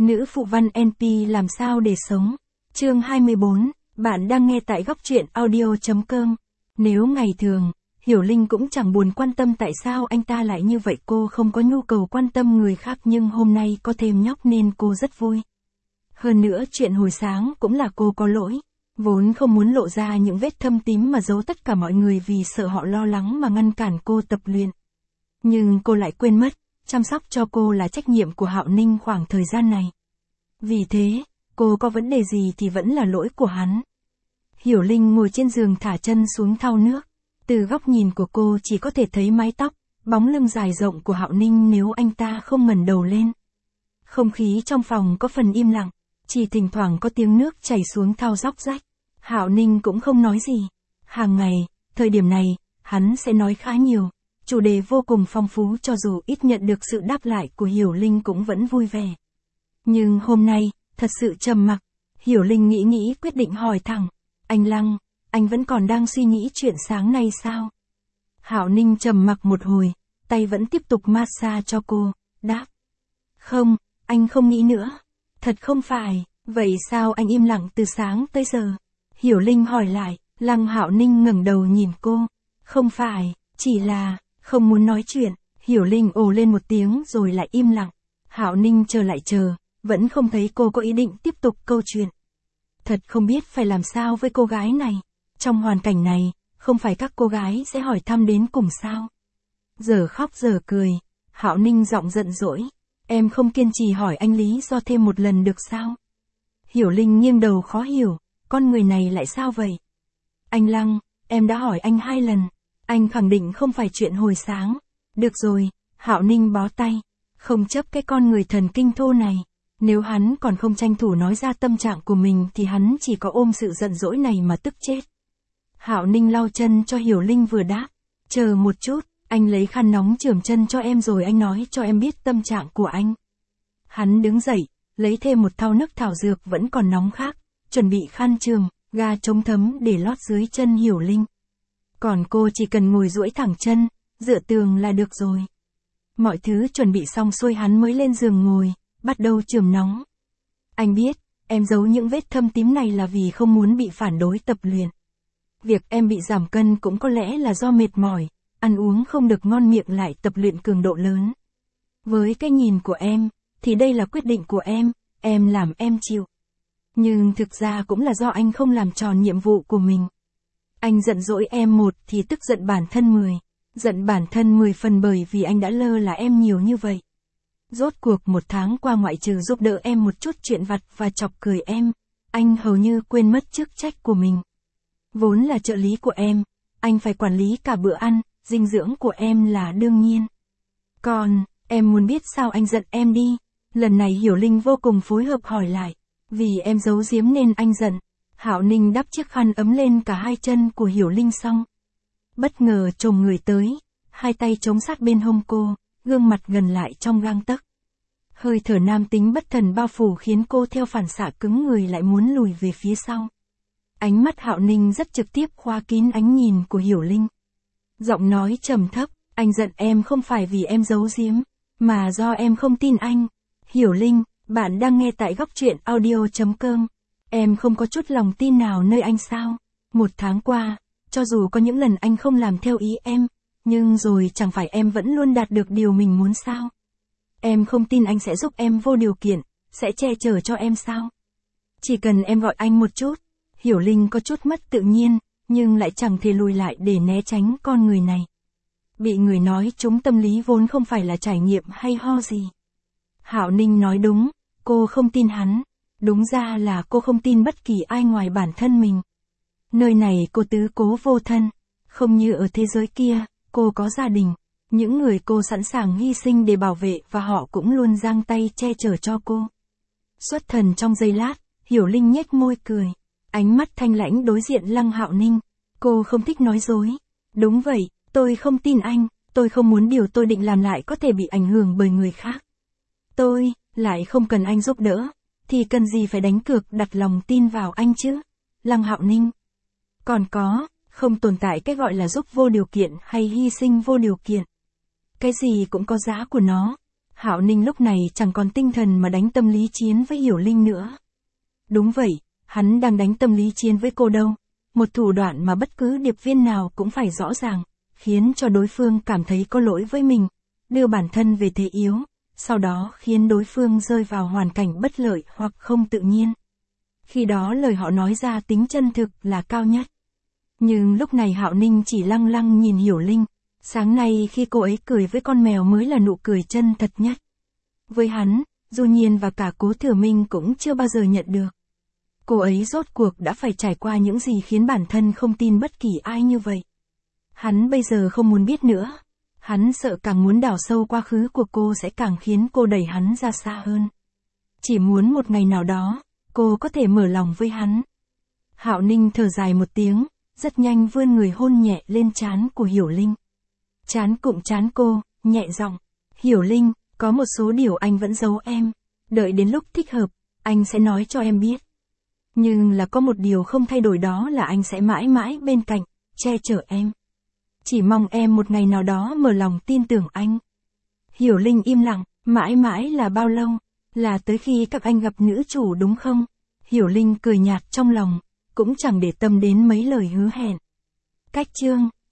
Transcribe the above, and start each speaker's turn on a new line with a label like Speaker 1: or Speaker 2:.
Speaker 1: Nữ phụ văn NP làm sao để sống. Chương 24, bạn đang nghe tại góc truyện audio.com. Nếu ngày thường, Hiểu Linh cũng chẳng buồn quan tâm tại sao anh ta lại như vậy, cô không có nhu cầu quan tâm người khác, nhưng hôm nay có thêm nhóc nên cô rất vui. Hơn nữa chuyện hồi sáng cũng là cô có lỗi, vốn không muốn lộ ra những vết thâm tím mà giấu tất cả mọi người vì sợ họ lo lắng mà ngăn cản cô tập luyện. Nhưng cô lại quên mất, chăm sóc cho cô là trách nhiệm của Hạo Ninh khoảng thời gian này. Vì thế, cô có vấn đề gì thì vẫn là lỗi của hắn. Hiểu Linh ngồi trên giường thả chân xuống thau nước. Từ góc nhìn của cô chỉ có thể thấy mái tóc, bóng lưng dài rộng của Hạo Ninh nếu anh ta không ngẩng đầu lên. Không khí trong phòng có phần im lặng, chỉ thỉnh thoảng có tiếng nước chảy xuống thau róc rách. Hạo Ninh cũng không nói gì. Hàng ngày, thời điểm này, hắn sẽ nói khá nhiều. Chủ đề vô cùng phong phú, cho dù ít nhận được sự đáp lại của Hiểu Linh cũng vẫn vui vẻ. Nhưng hôm nay, thật sự trầm mặc. Hiểu Linh nghĩ quyết định hỏi thẳng. Anh Lăng, anh vẫn còn đang suy nghĩ chuyện sáng nay sao? Hạo Ninh trầm mặc một hồi, tay vẫn tiếp tục massage cho cô, đáp. Không, anh không nghĩ nữa. Thật không phải, vậy sao anh im lặng từ sáng tới giờ? Hiểu Linh hỏi lại. Lăng Hạo Ninh ngẩng đầu nhìn cô. Không phải, chỉ là, không muốn nói chuyện. Hiểu Linh ồ lên một tiếng rồi lại im lặng. Hạo Ninh chờ, vẫn không thấy cô có ý định tiếp tục câu chuyện. Thật không biết phải làm sao với cô gái này. Trong hoàn cảnh này, không phải các cô gái sẽ hỏi thăm đến cùng sao? Giờ khóc giờ cười, Hạo Ninh giọng giận dỗi. Em không kiên trì hỏi anh lý do thêm một lần được sao? Hiểu Linh nghiêng đầu khó hiểu, con người này lại sao vậy? Anh Lăng, em đã hỏi anh 2 lần. Anh khẳng định không phải chuyện hồi sáng. Được rồi, Hạo Ninh bó tay. Không chấp cái con người thần kinh thô này. Nếu hắn còn không tranh thủ nói ra tâm trạng của mình thì hắn chỉ có ôm sự giận dỗi này mà tức chết. Hạo Ninh lau chân cho Hiểu Linh vừa đáp. Chờ một chút, anh lấy khăn nóng chườm chân cho em rồi anh nói cho em biết tâm trạng của anh. Hắn đứng dậy, lấy thêm một thau nước thảo dược vẫn còn nóng khác, chuẩn bị khăn chườm, ga chống thấm để lót dưới chân Hiểu Linh. Còn cô chỉ cần ngồi duỗi thẳng chân, dựa tường là được rồi. Mọi thứ chuẩn bị xong xuôi hắn mới lên giường ngồi, bắt đầu chườm nóng. Anh biết, em giấu những vết thâm tím này là vì không muốn bị phản đối tập luyện. Việc em bị giảm cân cũng có lẽ là do mệt mỏi, ăn uống không được ngon miệng lại tập luyện cường độ lớn. Với cái nhìn của em, thì đây là quyết định của em làm em chịu. Nhưng thực ra cũng là do anh không làm tròn nhiệm vụ của mình. Anh giận dỗi em 1 thì tức giận bản thân 10. Giận bản thân 10 phần bởi vì anh đã lơ là em nhiều như vậy. Rốt cuộc 1 tháng qua ngoại trừ giúp đỡ em một chút chuyện vặt và chọc cười em, anh hầu như quên mất chức trách của mình. Vốn là trợ lý của em, anh phải quản lý cả bữa ăn, dinh dưỡng của em là đương nhiên. Còn, em muốn biết sao anh giận em đi. Lần này Hiểu Linh vô cùng phối hợp hỏi lại. Vì em giấu giếm nên anh giận. Hạo Ninh đắp chiếc khăn ấm lên cả 2 chân của Hiểu Linh xong. Bất ngờ chồm người tới, 2 tay chống sát bên hông cô, gương mặt gần lại trong gang tấc. Hơi thở nam tính bất thần bao phủ khiến cô theo phản xạ cứng người lại muốn lùi về phía sau. Ánh mắt Hạo Ninh rất trực tiếp khóa kín ánh nhìn của Hiểu Linh. Giọng nói trầm thấp, anh giận em không phải vì em giấu giếm, mà do em không tin anh. Hiểu Linh, bạn đang nghe tại góc truyện audio.com. Em không có chút lòng tin nào nơi anh sao? 1 tháng qua, cho dù có những lần anh không làm theo ý em, nhưng rồi chẳng phải em vẫn luôn đạt được điều mình muốn sao? Em không tin anh sẽ giúp em vô điều kiện, sẽ che chở cho em sao? Chỉ cần em gọi anh một chút. Hiểu Linh có chút mất tự nhiên, nhưng lại chẳng thể lùi lại để né tránh con người này. Bị người nói trúng tâm lý vốn không phải là trải nghiệm hay ho gì. Hạo Ninh nói đúng, cô không tin hắn. Đúng ra là cô không tin bất kỳ ai ngoài bản thân mình. Nơi này cô tứ cố vô thân, không như ở thế giới kia, cô có gia đình. Những người cô sẵn sàng hy sinh để bảo vệ và họ cũng luôn giang tay che chở cho cô. Xuất thần trong giây lát, Hiểu Linh nhếch môi cười. Ánh mắt thanh lãnh đối diện Lăng Hạo Ninh. Cô không thích nói dối. Đúng vậy, tôi không tin anh, tôi không muốn điều tôi định làm lại có thể bị ảnh hưởng bởi người khác. Tôi, lại không cần anh giúp đỡ, thì cần gì phải đánh cược đặt lòng tin vào anh chứ? Lăng Hạo Ninh. Còn có, không tồn tại cái gọi là giúp vô điều kiện hay hy sinh vô điều kiện. Cái gì cũng có giá của nó. Hạo Ninh lúc này chẳng còn tinh thần mà đánh tâm lý chiến với Hiểu Linh nữa. Đúng vậy, hắn đang đánh tâm lý chiến với cô đâu. Một thủ đoạn mà bất cứ điệp viên nào cũng phải rõ ràng, khiến cho đối phương cảm thấy có lỗi với mình, đưa bản thân về thế yếu, sau đó khiến đối phương rơi vào hoàn cảnh bất lợi hoặc không tự nhiên. Khi đó lời họ nói ra tính chân thực là cao nhất. Nhưng lúc này Hạo Ninh chỉ lăng lăng nhìn Hiểu Linh. Sáng nay khi cô ấy cười với con mèo mới là nụ cười chân thật nhất. Với hắn, Du Nhiên và cả Cố Thừa Minh cũng chưa bao giờ nhận được. Cô ấy rốt cuộc đã phải trải qua những gì khiến bản thân không tin bất kỳ ai như vậy. Hắn bây giờ không muốn biết nữa. Hắn sợ càng muốn đào sâu quá khứ của cô sẽ càng khiến cô đẩy hắn ra xa hơn. Chỉ muốn một ngày nào đó, cô có thể mở lòng với hắn. Hạo Ninh thở dài một tiếng, rất nhanh vươn người hôn nhẹ lên trán của Hiểu Linh. Trán cụm trán cô, nhẹ giọng. Hiểu Linh, có một số điều anh vẫn giấu em. Đợi đến lúc thích hợp, anh sẽ nói cho em biết. Nhưng là có một điều không thay đổi, đó là anh sẽ mãi mãi bên cạnh, che chở em. Chỉ mong em một ngày nào đó mở lòng tin tưởng anh. Hiểu Linh im lặng, mãi mãi là bao lâu? Là tới khi các anh gặp nữ chủ đúng không? Hiểu Linh cười nhạt trong lòng, cũng chẳng để tâm đến mấy lời hứa hẹn. Cách chương